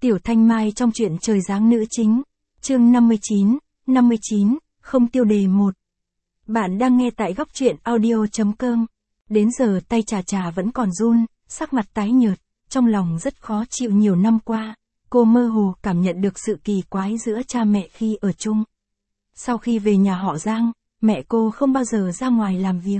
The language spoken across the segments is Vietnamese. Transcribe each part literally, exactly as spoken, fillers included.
Tiểu Thanh Mai trong truyện Trời Giáng nữ chính, chương năm mươi chín, năm mươi chín, không tiêu đề một. Bạn đang nghe tại góc truyện audio.com. Đến giờ tay Trà Trà vẫn còn run, sắc mặt tái nhợt, trong lòng rất khó chịu. Nhiều năm qua, cô mơ hồ cảm nhận được sự kỳ quái giữa cha mẹ khi ở chung. Sau khi về nhà họ Giang, mẹ cô không bao giờ ra ngoài làm việc.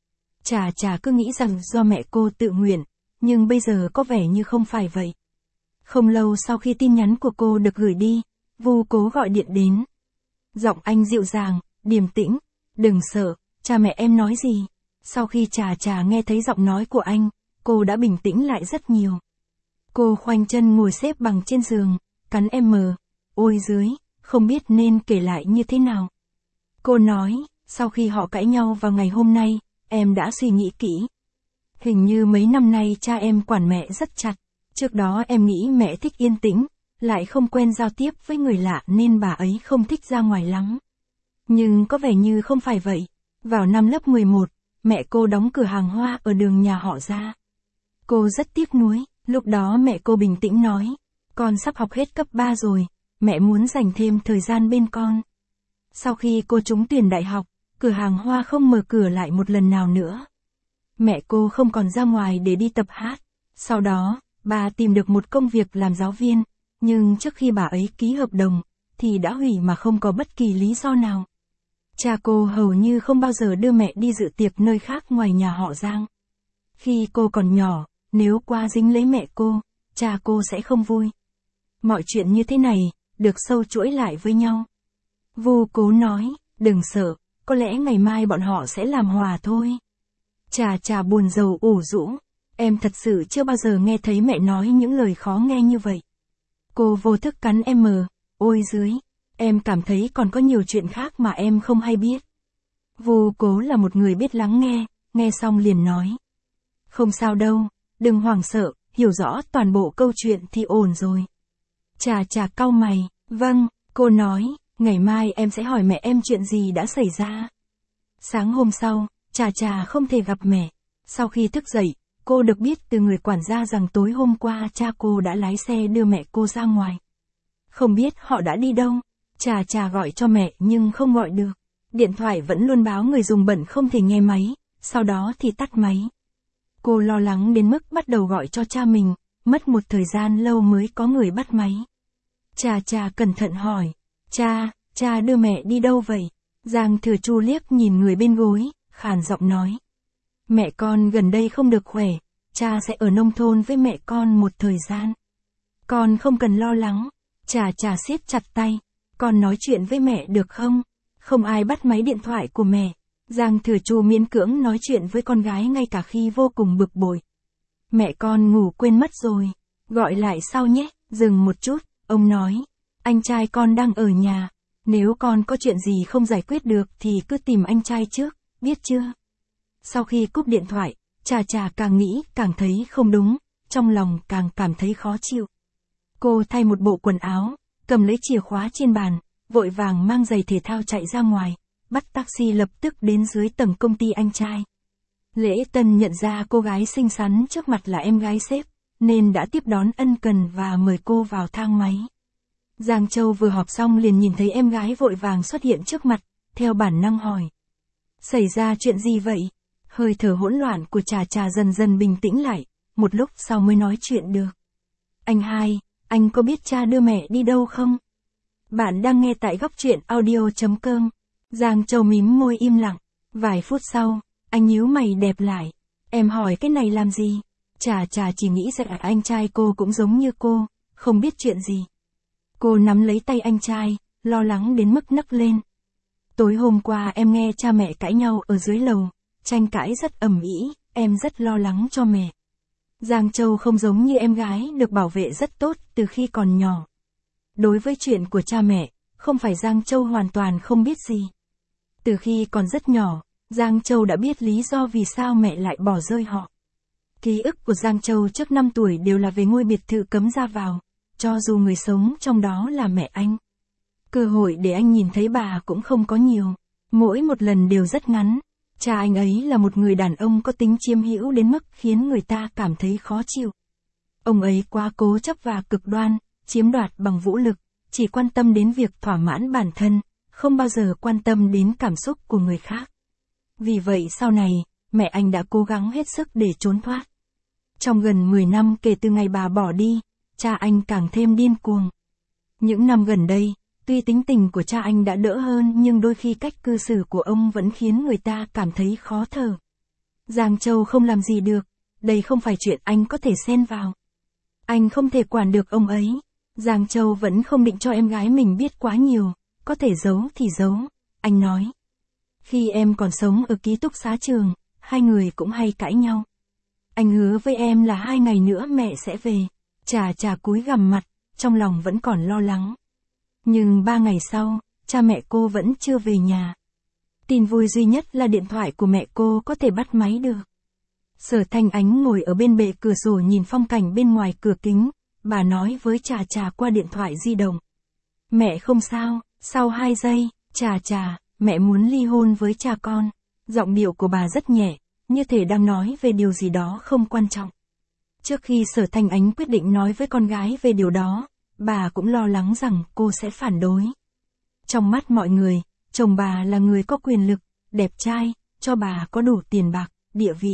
Trà Trà cứ nghĩ rằng do mẹ cô tự nguyện, nhưng bây giờ có vẻ như không phải vậy. Không lâu sau khi tin nhắn của cô được gửi đi, Vu Cố gọi điện đến. Giọng anh dịu dàng, điềm tĩnh, đừng sợ, cha mẹ em nói gì. Sau khi Trà Trà nghe thấy giọng nói của anh, cô đã bình tĩnh lại rất nhiều. Cô khoanh chân ngồi xếp bằng trên giường, cắn em mờ, ôi dưới, không biết nên kể lại như thế nào. Cô nói, sau khi họ cãi nhau vào ngày hôm nay, em đã suy nghĩ kỹ. Hình như mấy năm nay cha em quản mẹ rất chặt. Trước đó em nghĩ mẹ thích yên tĩnh, lại không quen giao tiếp với người lạ nên bà ấy không thích ra ngoài lắm. Nhưng có vẻ như không phải vậy. Vào năm lớp mười một, mẹ cô đóng cửa hàng hoa ở đường nhà họ ra. Cô rất tiếc nuối, lúc đó mẹ cô bình tĩnh nói, con sắp học hết cấp ba rồi, mẹ muốn dành thêm thời gian bên con. Sau khi cô trúng tuyển đại học, cửa hàng hoa không mở cửa lại một lần nào nữa. Mẹ cô không còn ra ngoài để đi tập hát. Sau đó, bà tìm được một công việc làm giáo viên, nhưng trước khi bà ấy ký hợp đồng, thì đã hủy mà không có bất kỳ lý do nào. Cha cô hầu như không bao giờ đưa mẹ đi dự tiệc nơi khác ngoài nhà họ Giang. Khi cô còn nhỏ, nếu qua dính lấy mẹ cô, cha cô sẽ không vui. Mọi chuyện như thế này, được sâu chuỗi lại với nhau. Vu Cố nói, đừng sợ, có lẽ ngày mai bọn họ sẽ làm hòa thôi. Trà Trà buồn rầu ủ rũ. Em thật sự chưa bao giờ nghe thấy mẹ nói những lời khó nghe như vậy. Cô vô thức cắn em mờ, ôi dưới, em cảm thấy còn có nhiều chuyện khác mà em không hay biết. Vu Cố là một người biết lắng nghe, nghe xong liền nói. Không sao đâu, đừng hoảng sợ, hiểu rõ toàn bộ câu chuyện thì ổn rồi. Trà Trà cau mày, vâng, cô nói, ngày mai em sẽ hỏi mẹ em chuyện gì đã xảy ra. Sáng hôm sau, Trà Trà không thể gặp mẹ. Sau khi thức dậy, cô được biết từ người quản gia rằng tối hôm qua cha cô đã lái xe đưa mẹ cô ra ngoài. Không biết họ đã đi đâu. Trà Trà gọi cho mẹ nhưng không gọi được. Điện thoại vẫn luôn báo người dùng bận không thể nghe máy, sau đó thì tắt máy. Cô lo lắng đến mức bắt đầu gọi cho cha mình, mất một thời gian lâu mới có người bắt máy. Trà Trà cẩn thận hỏi, cha, cha đưa mẹ đi đâu vậy? Giang Thừa Chu liếc nhìn người bên gối, khàn giọng nói. Mẹ con gần đây không được khỏe, cha sẽ ở nông thôn với mẹ con một thời gian. Con không cần lo lắng. Trà Trà siết chặt tay. Con nói chuyện với mẹ được không? Không ai bắt máy điện thoại của mẹ. Giang Thừa Chu miễn cưỡng nói chuyện với con gái ngay cả khi vô cùng bực bội. Mẹ con ngủ quên mất rồi. Gọi lại sau nhé. Dừng một chút, ông nói. Anh trai con đang ở nhà. Nếu con có chuyện gì không giải quyết được thì cứ tìm anh trai trước, biết chưa? Sau khi cúp điện thoại, Trà Trà càng nghĩ càng thấy không đúng, trong lòng càng cảm thấy khó chịu. Cô thay một bộ quần áo, cầm lấy chìa khóa trên bàn, vội vàng mang giày thể thao chạy ra ngoài, bắt taxi lập tức đến dưới tầng công ty anh trai. Lễ Tân nhận ra cô gái xinh xắn trước mặt là em gái sếp, nên đã tiếp đón ân cần và mời cô vào thang máy. Giang Châu vừa họp xong liền nhìn thấy em gái vội vàng xuất hiện trước mặt, theo bản năng hỏi. Xảy ra chuyện gì vậy? Hơi thở hỗn loạn của Trà Trà dần dần bình tĩnh lại, một lúc sau mới nói chuyện được. Anh hai, anh có biết cha đưa mẹ đi đâu không? Bạn đang nghe tại góc truyện audio.com. Giang Châu mím môi im lặng. Vài phút sau, anh nhíu mày đẹp lại. Em hỏi cái này làm gì? Trà Trà chỉ nghĩ rằng anh trai cô cũng giống như cô, không biết chuyện gì. Cô nắm lấy tay anh trai, lo lắng đến mức nấc lên. Tối hôm qua em nghe cha mẹ cãi nhau ở dưới lầu. Tranh cãi rất ầm ĩ, em rất lo lắng cho mẹ. Giang Châu không giống như em gái được bảo vệ rất tốt từ khi còn nhỏ. Đối với chuyện của cha mẹ, không phải Giang Châu hoàn toàn không biết gì. Từ khi còn rất nhỏ, Giang Châu đã biết lý do vì sao mẹ lại bỏ rơi họ. Ký ức của Giang Châu trước năm tuổi đều là về ngôi biệt thự cấm ra vào, cho dù người sống trong đó là mẹ anh. Cơ hội để anh nhìn thấy bà cũng không có nhiều, mỗi một lần đều rất ngắn. Cha anh ấy là một người đàn ông có tính chiếm hữu đến mức khiến người ta cảm thấy khó chịu. Ông ấy quá cố chấp và cực đoan, chiếm đoạt bằng vũ lực, chỉ quan tâm đến việc thỏa mãn bản thân, không bao giờ quan tâm đến cảm xúc của người khác. Vì vậy sau này, mẹ anh đã cố gắng hết sức để trốn thoát. Trong gần mười năm kể từ ngày bà bỏ đi, cha anh càng thêm điên cuồng. Những năm gần đây, tuy tính tình của cha anh đã đỡ hơn nhưng đôi khi cách cư xử của ông vẫn khiến người ta cảm thấy khó thở. Giang Châu không làm gì được, đây không phải chuyện anh có thể xen vào. Anh không thể quản được ông ấy. Giang Châu vẫn không định cho em gái mình biết quá nhiều, có thể giấu thì giấu, anh nói. Khi em còn sống ở ký túc xá trường, hai người cũng hay cãi nhau. Anh hứa với em là hai ngày nữa mẹ sẽ về. Trà Trà cúi gằm mặt, trong lòng vẫn còn lo lắng. Nhưng ba ngày sau, cha mẹ cô vẫn chưa về nhà. Tin vui duy nhất là điện thoại của mẹ cô có thể bắt máy được. Sở Thanh Ánh ngồi ở bên bệ cửa sổ nhìn phong cảnh bên ngoài cửa kính, bà nói với Trà Trà qua điện thoại di động. Mẹ không sao, sau hai giây, Trà Trà, mẹ muốn ly hôn với cha con. Giọng điệu của bà rất nhẹ, như thể đang nói về điều gì đó không quan trọng. Trước khi Sở Thanh Ánh quyết định nói với con gái về điều đó, bà cũng lo lắng rằng cô sẽ phản đối. Trong mắt mọi người, chồng bà là người có quyền lực, đẹp trai, cho bà có đủ tiền bạc, địa vị.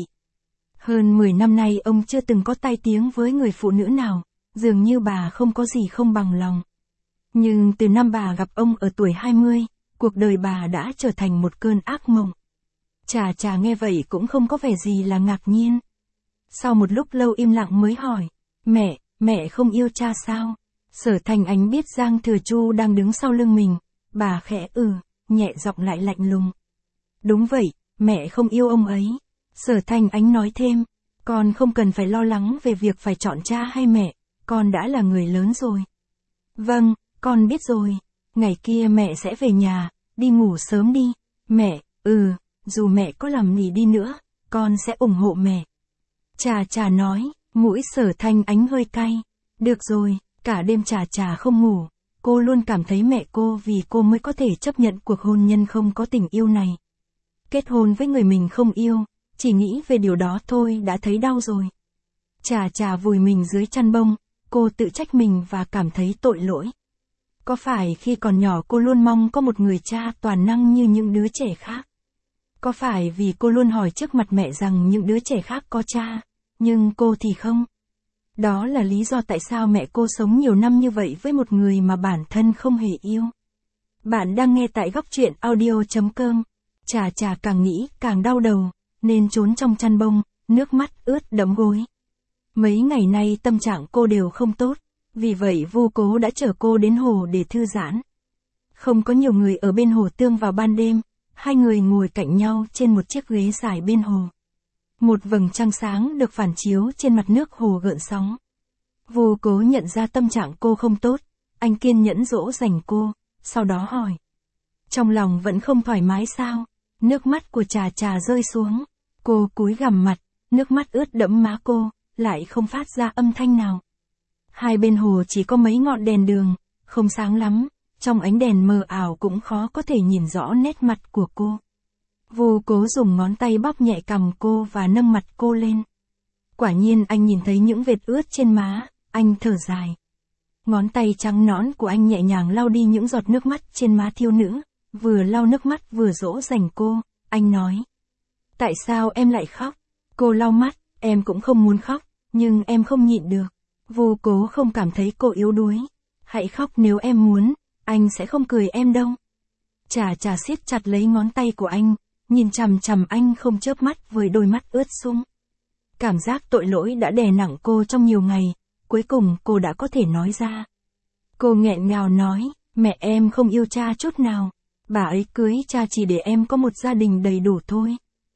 Hơn mười năm nay ông chưa từng có tai tiếng với người phụ nữ nào, dường như bà không có gì không bằng lòng. Nhưng từ năm bà gặp ông ở tuổi hai mươi, cuộc đời bà đã trở thành một cơn ác mộng. Trà Trà nghe vậy cũng không có vẻ gì là ngạc nhiên. Sau một lúc lâu im lặng mới hỏi, mẹ, mẹ không yêu cha sao? Sở Thanh Ánh biết Giang Thừa Chu đang đứng sau lưng mình, bà khẽ ừ, nhẹ giọng lại lạnh lùng. Đúng vậy, mẹ không yêu ông ấy. Sở Thanh Ánh nói thêm, con không cần phải lo lắng về việc phải chọn cha hay mẹ, con đã là người lớn rồi. Vâng, con biết rồi, ngày kia mẹ sẽ về nhà, đi ngủ sớm đi. Mẹ, ừ, dù mẹ có làm gì đi nữa, con sẽ ủng hộ mẹ. Trà Trà nói, mũi Sở Thanh Ánh hơi cay. Được rồi, cả đêm Trà Trà không ngủ, cô luôn cảm thấy mẹ cô vì cô mới có thể chấp nhận cuộc hôn nhân không có tình yêu này. Kết hôn với người mình không yêu, chỉ nghĩ về điều đó thôi đã thấy đau rồi. Trà Trà vùi mình dưới chăn bông, cô tự trách mình và cảm thấy tội lỗi. Có phải khi còn nhỏ cô luôn mong có một người cha toàn năng như những đứa trẻ khác? Có phải vì cô luôn hỏi trước mặt mẹ rằng những đứa trẻ khác có cha, nhưng cô thì không? Đó là lý do tại sao mẹ cô sống nhiều năm như vậy với một người mà bản thân không hề yêu. Bạn đang nghe tại góc truyện audio chấm com. Trà Trà càng nghĩ càng đau đầu, nên trốn trong chăn bông, nước mắt ướt đẫm gối. Mấy ngày nay tâm trạng cô đều không tốt, vì vậy Vu Cố đã chở cô đến hồ để thư giãn. Không có nhiều người ở bên hồ Tương vào ban đêm, hai người ngồi cạnh nhau trên một chiếc ghế dài bên hồ. Một vầng trăng sáng được phản chiếu trên mặt nước hồ gợn sóng. Vu Cố nhận ra tâm trạng cô không tốt, anh kiên nhẫn dỗ dành cô, sau đó hỏi. Trong lòng vẫn không thoải mái sao? Nước mắt của Trà Trà rơi xuống. Cô cúi gằm mặt, nước mắt ướt đẫm má cô, lại không phát ra âm thanh nào. Hai bên hồ chỉ có mấy ngọn đèn đường, không sáng lắm, trong ánh đèn mờ ảo cũng khó có thể nhìn rõ nét mặt của cô. Vu Cố dùng ngón tay bóp nhẹ cằm cô và nâng mặt cô lên. Quả nhiên anh nhìn thấy những vệt ướt trên má, anh thở dài. Ngón tay trắng nõn của anh nhẹ nhàng lau đi những giọt nước mắt trên má thiếu nữ, vừa lau nước mắt vừa dỗ dành cô, anh nói. Tại sao em lại khóc? Cô lau mắt, em cũng không muốn khóc, nhưng em không nhịn được. Vu Cố không cảm thấy cô yếu đuối. Hãy khóc nếu em muốn, anh sẽ không cười em đâu. Trà Trà siết chặt lấy ngón tay của anh, nhìn chằm chằm anh không chớp mắt với đôi mắt ướt sũng. Cảm giác tội lỗi đã đè nặng cô trong nhiều ngày, cuối cùng cô đã có thể nói ra. Cô nghẹn ngào nói, mẹ em không yêu cha chút nào, bà ấy cưới cha chỉ để em có một gia đình đầy đủ thôi.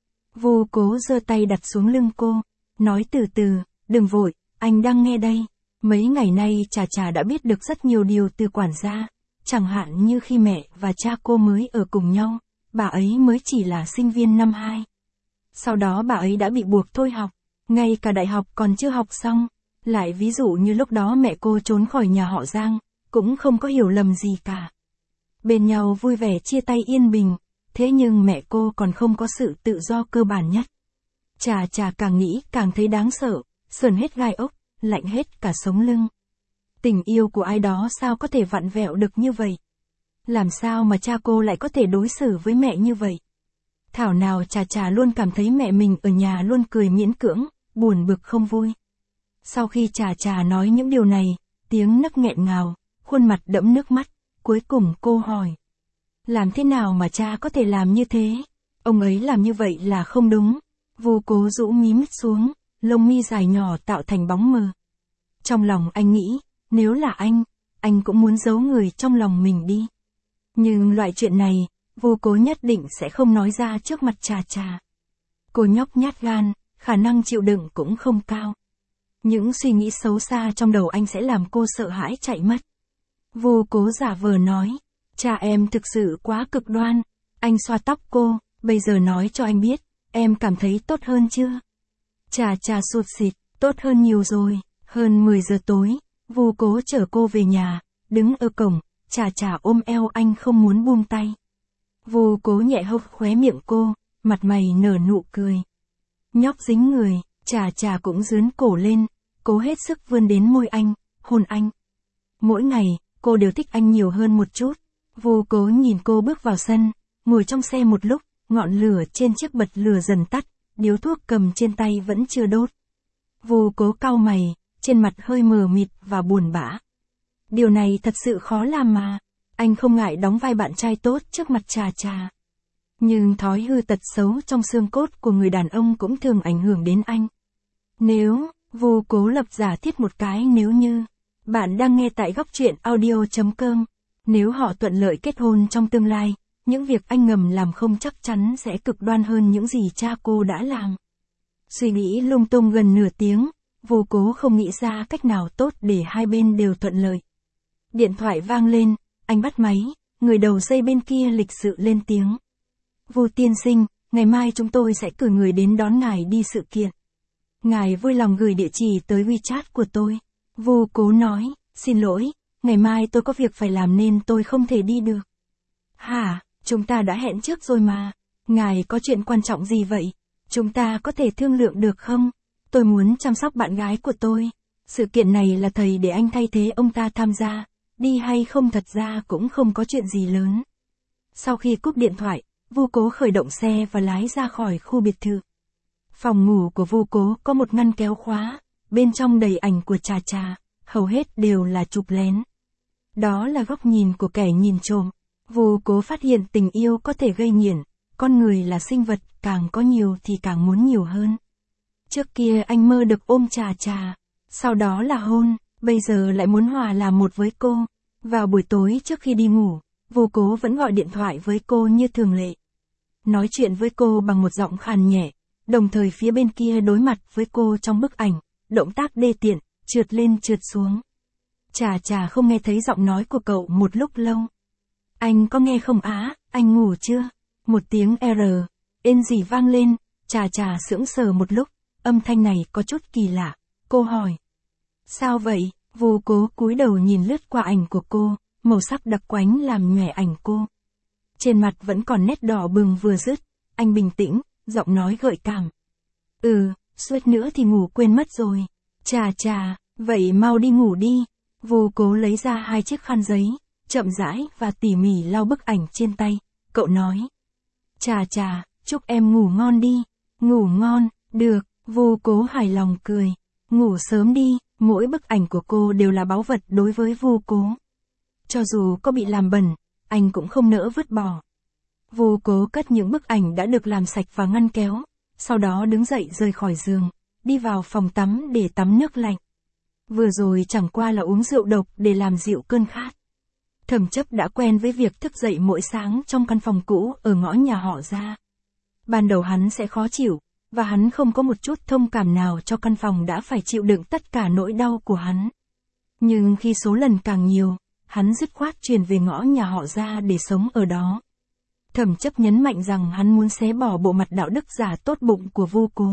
Vu Cố giơ tay đặt xuống lưng cô, nói từ từ, đừng vội, anh đang nghe đây. Mấy ngày nay Trà Trà đã biết được rất nhiều điều từ quản gia, chẳng hạn như khi mẹ và cha cô mới ở cùng nhau, bà ấy mới chỉ là sinh viên năm hai. Sau đó bà ấy đã bị buộc thôi học, ngay cả đại học còn chưa học xong. Lại ví dụ như lúc đó mẹ cô trốn khỏi nhà họ Giang, cũng không có hiểu lầm gì cả. Bên nhau vui vẻ chia tay yên bình, thế nhưng mẹ cô còn không có sự tự do cơ bản nhất. Trà Trà càng nghĩ càng thấy đáng sợ, sởn hết gai ốc, lạnh hết cả sống lưng. Tình yêu của ai đó sao có thể vặn vẹo được như vậy? Làm sao mà cha cô lại có thể đối xử với mẹ như vậy? Thảo nào Trà Trà luôn cảm thấy mẹ mình ở nhà luôn cười miễn cưỡng, buồn bực không vui. Sau khi Trà Trà nói những điều này, tiếng nấc nghẹn ngào, khuôn mặt đẫm nước mắt, cuối cùng cô hỏi. Làm thế nào mà cha có thể làm như thế? Ông ấy làm như vậy là không đúng. Vu Cố rũ mí mắt xuống, lông mi dài nhỏ tạo thành bóng mờ. Trong lòng anh nghĩ, nếu là anh, anh cũng muốn giấu người trong lòng mình đi. Nhưng loại chuyện này, Vu Cố nhất định sẽ không nói ra trước mặt Trà Trà. Cô nhóc nhát gan, khả năng chịu đựng cũng không cao. Những suy nghĩ xấu xa trong đầu anh sẽ làm cô sợ hãi chạy mất. Vu Cố giả vờ nói, cha em thực sự quá cực đoan. Anh xoa tóc cô, bây giờ nói cho anh biết, em cảm thấy tốt hơn chưa? Trà Trà sụt sịt, tốt hơn nhiều rồi. Hơn mười giờ tối, Vu Cố chở cô về nhà, đứng ở cổng, Trà Trà ôm eo anh không muốn buông tay. Vu Cố nhẹ hốc khóe miệng cô, mặt mày nở nụ cười. Nhóc dính người, Trà Trà cũng dướn cổ lên, cố hết sức vươn đến môi anh, hôn anh. Mỗi ngày, cô đều thích anh nhiều hơn một chút. Vu Cố nhìn cô bước vào sân, ngồi trong xe một lúc, ngọn lửa trên chiếc bật lửa dần tắt, điếu thuốc cầm trên tay vẫn chưa đốt. Vu Cố cau mày, trên mặt hơi mờ mịt và buồn bã. Điều này thật sự khó làm mà. Anh không ngại đóng vai bạn trai tốt trước mặt Trà Trà. Nhưng thói hư tật xấu trong xương cốt của người đàn ông cũng thường ảnh hưởng đến anh. Nếu, Vu Cố lập giả thiết một cái nếu như, bạn đang nghe tại góc truyện audio chấm com, nếu họ thuận lợi kết hôn trong tương lai, những việc anh ngầm làm không chắc chắn sẽ cực đoan hơn những gì cha cô đã làm. Suy nghĩ lung tung gần nửa tiếng, Vu Cố không nghĩ ra cách nào tốt để hai bên đều thuận lợi. Điện thoại vang lên, anh bắt máy, người đầu dây bên kia lịch sự lên tiếng. Vu tiên sinh, ngày mai chúng tôi sẽ cử người đến đón ngài đi sự kiện. Ngài vui lòng gửi địa chỉ tới WeChat của tôi. Vu Cố nói, xin lỗi, ngày mai tôi có việc phải làm nên tôi không thể đi được. Hả, chúng ta đã hẹn trước rồi mà. Ngài có chuyện quan trọng gì vậy? Chúng ta có thể thương lượng được không? Tôi muốn chăm sóc bạn gái của tôi. Sự kiện này là thầy để anh thay thế ông ta tham gia. Đi hay không thật ra cũng không có chuyện gì lớn. Sau khi cúp điện thoại, Vu Cố khởi động xe và lái ra khỏi khu biệt thự. Phòng ngủ của Vu Cố có một ngăn kéo khóa, bên trong đầy ảnh của Trà Trà, hầu hết đều là chụp lén. Đó là góc nhìn của kẻ nhìn trộm. Vu Cố phát hiện tình yêu có thể gây nghiện, con người là sinh vật, càng có nhiều thì càng muốn nhiều hơn. Trước kia anh mơ được ôm Trà Trà, sau đó là hôn, bây giờ lại muốn hòa làm một với cô. Vào buổi tối trước khi đi ngủ, Vu Cố vẫn gọi điện thoại với cô như thường lệ. Nói chuyện với cô bằng một giọng khàn nhẹ, đồng thời phía bên kia đối mặt với cô trong bức ảnh, động tác đê tiện, trượt lên trượt xuống. Trà Trà không nghe thấy giọng nói của cậu một lúc lâu. Anh có nghe không á, anh ngủ chưa? Một tiếng R, ên gì vang lên, Trà Trà sững sờ một lúc, âm thanh này có chút kỳ lạ, cô hỏi. Sao vậy? Vu Cố cúi đầu nhìn lướt qua ảnh của cô, màu sắc đặc quánh làm nhòe ảnh cô. Trên mặt vẫn còn nét đỏ bừng vừa dứt, anh bình tĩnh, giọng nói gợi cảm. Ừ, suýt nữa thì ngủ quên mất rồi. Trà Trà, vậy mau đi ngủ đi. Vu Cố lấy ra hai chiếc khăn giấy, chậm rãi và tỉ mỉ lau bức ảnh trên tay, cậu nói. Trà Trà, chúc em ngủ ngon đi. Ngủ ngon, được, Vu Cố hài lòng cười. Ngủ sớm đi, mỗi bức ảnh của cô đều là báu vật đối với Vu Cố. Cho dù có bị làm bẩn, anh cũng không nỡ vứt bỏ. Vu Cố cất những bức ảnh đã được làm sạch vào ngăn kéo, sau đó đứng dậy rời khỏi giường, đi vào phòng tắm để tắm nước lạnh. Vừa rồi chẳng qua là uống rượu độc để làm dịu cơn khát. Thẩm Chấp đã quen với việc thức dậy mỗi sáng trong căn phòng cũ ở ngõ nhà họ ra. Ban đầu hắn sẽ khó chịu, và hắn không có một chút thông cảm nào cho căn phòng đã phải chịu đựng tất cả nỗi đau của hắn. Nhưng khi số lần càng nhiều, hắn dứt khoát chuyển về ngõ nhà họ ra để sống ở đó. Thẩm Chấp nhấn mạnh rằng hắn muốn xé bỏ bộ mặt đạo đức giả tốt bụng của Vu Cố.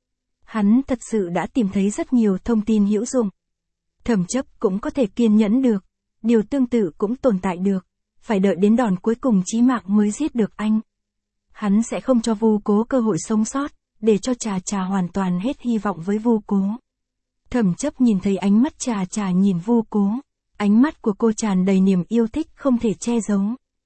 Hắn thật sự đã tìm thấy rất nhiều thông tin hữu dụng. Thẩm Chấp cũng có thể kiên nhẫn được, điều tương tự cũng tồn tại được, phải đợi đến đòn cuối cùng chí mạng mới giết được anh. Hắn sẽ không cho Vu Cố cơ hội sống sót, để cho Trà Trà hoàn toàn hết hy vọng với Vu Cố. Thẩm Chấp nhìn thấy ánh mắt Trà Trà nhìn Vu Cố, ánh mắt của cô tràn đầy niềm yêu thích không thể che giấu.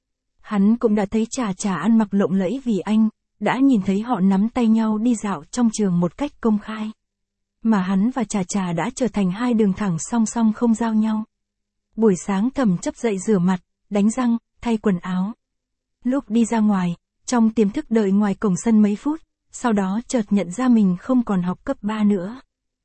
Hắn cũng đã thấy Trà Trà ăn mặc lộng lẫy vì anh, đã nhìn thấy họ nắm tay nhau đi dạo trong trường một cách công khai. Mà hắn và Trà Trà đã trở thành hai đường thẳng song song không giao nhau. Buổi sáng Thẩm Chấp dậy rửa mặt, đánh răng, thay quần áo. Lúc đi ra ngoài, trong tiềm thức đợi ngoài cổng sân mấy phút, sau đó chợt nhận ra mình không còn học cấp ba nữa.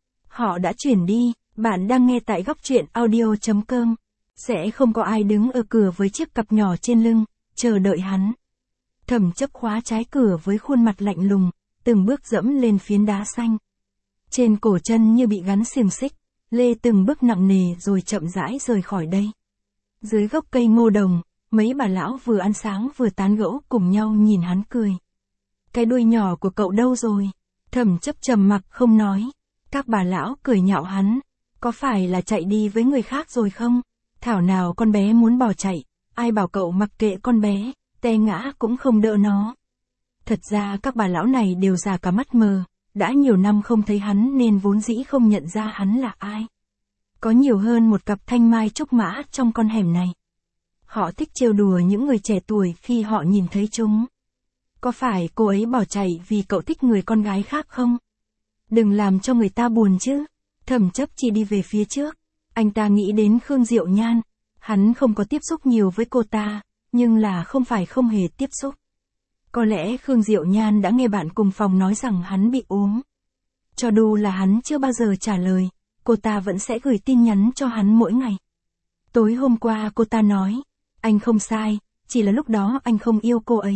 Họ đã chuyển đi, bạn đang nghe tại góc truyện audio chấm com. Sẽ không có ai đứng ở cửa với chiếc cặp nhỏ trên lưng, chờ đợi hắn. Thẩm Chấp khóa trái cửa với khuôn mặt lạnh lùng, từng bước dẫm lên phiến đá xanh. Trên cổ chân như bị gắn xiềng xích, lê từng bước nặng nề rồi chậm rãi rời khỏi đây. Dưới gốc cây ngô đồng, mấy bà lão vừa ăn sáng vừa tán gẫu cùng nhau nhìn hắn cười. Cái đuôi nhỏ của cậu đâu rồi? Thẩm Chấp trầm mặc không nói. Các bà lão cười nhạo hắn. Có phải là chạy đi với người khác rồi không? Thảo nào con bé muốn bỏ chạy, ai bảo cậu mặc kệ con bé, té ngã cũng không đỡ nó. Thật ra các bà lão này đều già cả mắt mờ, đã nhiều năm không thấy hắn nên vốn dĩ không nhận ra hắn là ai. Có nhiều hơn một cặp thanh mai trúc mã trong con hẻm này. Họ thích trêu đùa những người trẻ tuổi khi họ nhìn thấy chúng. Có phải cô ấy bỏ chạy vì cậu thích người con gái khác không? Đừng làm cho người ta buồn chứ. Thẩm Chấp chỉ đi về phía trước. Anh ta nghĩ đến Khương Diệu Nhan. Hắn không có tiếp xúc nhiều với cô ta, nhưng là không phải không hề tiếp xúc. Có lẽ Khương Diệu Nhan đã nghe bạn cùng phòng nói rằng hắn bị ốm. Cho dù là hắn chưa bao giờ trả lời, cô ta vẫn sẽ gửi tin nhắn cho hắn mỗi ngày. Tối hôm qua cô ta nói, anh không sai, chỉ là lúc đó anh không yêu cô ấy.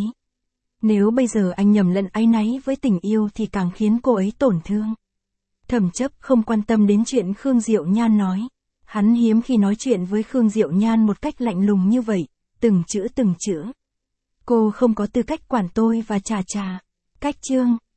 Nếu bây giờ anh nhầm lẫn áy náy với tình yêu thì càng khiến cô ấy tổn thương. Thẩm Chấp không quan tâm đến chuyện Khương Diệu Nhan nói. Hắn hiếm khi nói chuyện với Khương Diệu Nhan một cách lạnh lùng như vậy, từng chữ từng chữ. Cô không có tư cách quản tôi và Trà Trà. Cách chương